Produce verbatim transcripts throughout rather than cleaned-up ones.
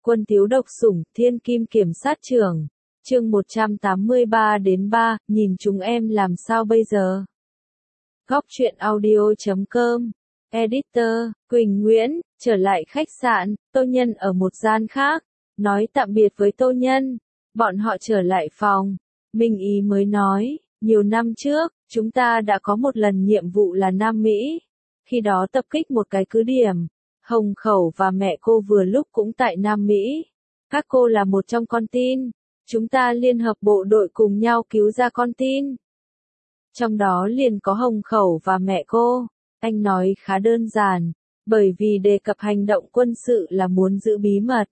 Quân thiếu độc sủng, thiên kim kiểm sát trưởng. Chương một trăm tám mươi ba đến ba, nhìn chúng em làm sao bây giờ? Góc truyện audio chấm com. Editor, Quỳnh Nguyễn, trở lại khách sạn, Tô Nhân ở một gian khác, nói tạm biệt với Tô Nhân. Bọn họ trở lại phòng. Minh Ý mới nói, nhiều năm trước, chúng ta đã có một lần nhiệm vụ là Nam Mỹ. Khi đó tập kích một cái cứ điểm. Hồng Khẩu và mẹ cô vừa lúc cũng tại Nam Mỹ. Các cô là một trong con tin. Chúng ta liên hợp bộ đội cùng nhau cứu ra con tin. Trong đó liền có Hồng Khẩu và mẹ cô. Anh nói khá đơn giản, bởi vì đề cập hành động quân sự là muốn giữ bí mật.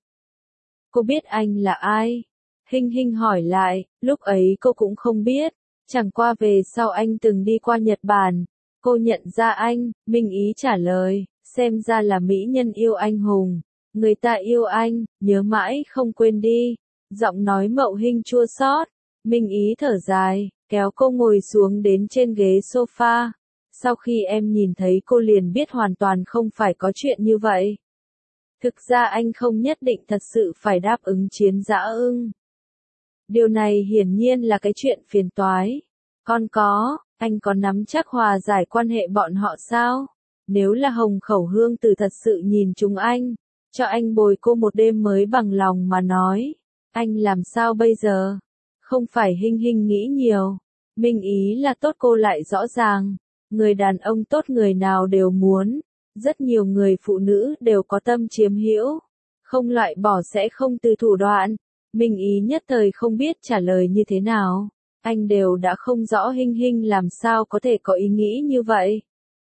Cô biết anh là ai? Hinh Hinh hỏi lại, lúc ấy cô cũng không biết. Chẳng qua về sau anh từng đi qua Nhật Bản. Cô nhận ra anh, Minh Ý trả lời, xem ra là mỹ nhân yêu anh hùng. Người ta yêu anh, nhớ mãi không quên đi. Giọng nói Mậu Hinh chua xót. Minh Ý thở dài, kéo cô ngồi xuống đến trên ghế sofa. Sau khi em nhìn thấy cô liền biết hoàn toàn không phải có chuyện như vậy. Thực ra anh không nhất định thật sự phải đáp ứng Chiến Dã Ưng. Điều này hiển nhiên là cái chuyện phiền toái. Còn có, anh có nắm chắc hòa giải quan hệ bọn họ sao? Nếu là Hồng Khẩu Hương Tử thật sự nhìn chúng anh, cho anh bồi cô một đêm mới bằng lòng mà nói. Anh làm sao bây giờ? Không phải Hinh Hinh nghĩ nhiều. Minh Ý là tốt cô lại rõ ràng. Người đàn ông tốt người nào đều muốn. Rất nhiều người phụ nữ đều có tâm chiếm hữu. Không loại bỏ sẽ không từ thủ đoạn. Minh Ý nhất thời không biết trả lời như thế nào. Anh đều đã không rõ Hinh Hinh làm sao có thể có ý nghĩ như vậy.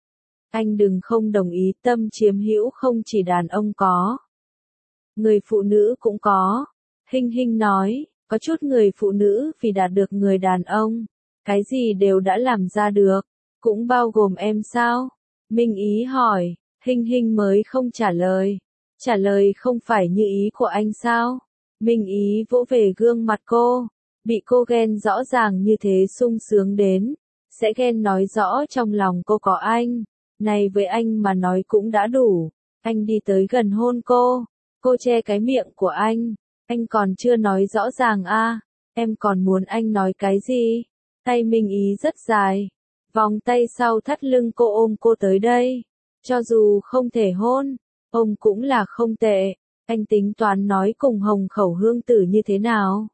Anh đừng không đồng ý, tâm chiếm hữu không chỉ đàn ông có. Người phụ nữ cũng có. Hinh Hinh nói, có chút người phụ nữ vì đạt được người đàn ông, cái gì đều đã làm ra được, cũng bao gồm em sao? Minh Ý hỏi, Hinh Hinh mới không trả lời. Trả lời không phải như ý của anh sao? Minh Ý vỗ về gương mặt cô, bị cô ghen rõ ràng như thế sung sướng đến, sẽ ghen nói rõ trong lòng cô có anh, này với anh mà nói cũng đã đủ. Anh đi tới gần hôn cô, cô che cái miệng của anh. Anh còn chưa nói rõ ràng a, à, em còn muốn anh nói cái gì? Tay Minh Ý rất dài, vòng tay sau thắt lưng cô ôm cô tới đây. Cho dù không thể hôn, ôm cũng là không tệ. Anh tính toán nói cùng Hồng Khẩu Hương Tử như thế nào?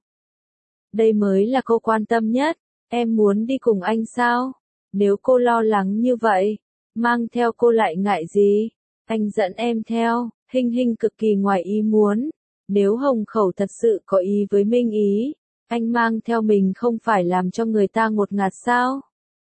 Đây mới là cô quan tâm nhất. Em muốn đi cùng anh sao? Nếu cô lo lắng như vậy, mang theo cô lại ngại gì? Anh dẫn em theo. Hinh Hinh cực kỳ ngoài ý muốn. Nếu Hồng Khẩu thật sự có ý với Minh Ý, anh mang theo mình không phải làm cho người ta ngột ngạt sao?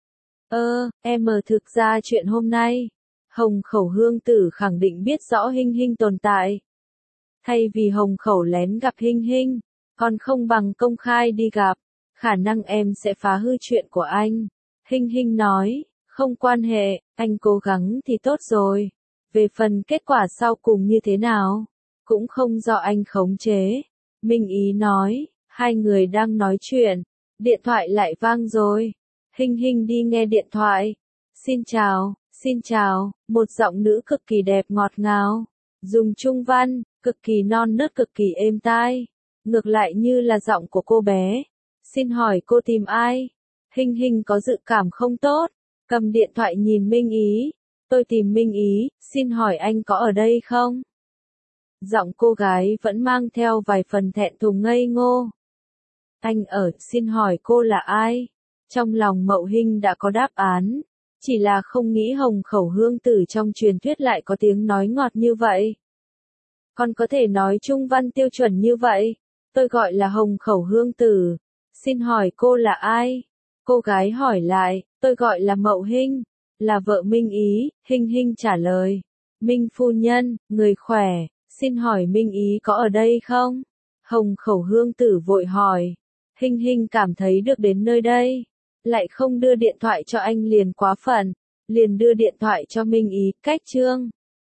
Ơ, em mờ thực ra chuyện hôm nay, Hồng Khẩu Hương Tử khẳng định biết rõ Hinh Hinh tồn tại. Thay vì Hồng Khẩu lén gặp Hinh Hinh, còn không bằng công khai đi gặp, khả năng em sẽ phá hư chuyện của anh. Hinh Hinh nói, không quan hệ, anh cố gắng thì tốt rồi. Về phần kết quả sau cùng như thế nào, cũng không do anh khống chế. Minh Ý nói, hai người đang nói chuyện, điện thoại lại vang rồi. Hinh Hinh đi nghe điện thoại. Xin chào, xin chào, một giọng nữ cực kỳ đẹp ngọt ngào, dùng trung văn, cực kỳ non nớt cực kỳ êm tai. Ngược lại như là giọng của cô bé. Xin hỏi cô tìm ai? Hinh Hinh có dự cảm không tốt, cầm điện thoại nhìn Minh Ý. Tôi tìm Minh Ý, xin hỏi anh có ở đây không? Giọng cô gái vẫn mang theo vài phần thẹn thùng ngây ngô. Anh ở, xin hỏi cô là ai? Trong lòng Mậu Hinh đã có đáp án, chỉ là không nghĩ Hồng Khẩu Hương Tử trong truyền thuyết lại có tiếng nói ngọt như vậy. Còn có thể nói trung văn tiêu chuẩn như vậy. Tôi gọi là Hồng Khẩu Hương Tử. Xin hỏi cô là ai? Cô gái hỏi lại, tôi gọi là Mậu Hinh, là vợ Minh Ý. Hinh Hinh trả lời, Minh phu nhân, người khỏe. Xin hỏi Minh Ý có ở đây không? Hồng Khẩu Hương Tử vội hỏi. Hinh Hinh cảm thấy được đến nơi đây, lại không đưa điện thoại cho anh liền quá phận, liền đưa điện thoại cho Minh Ý. Cách chương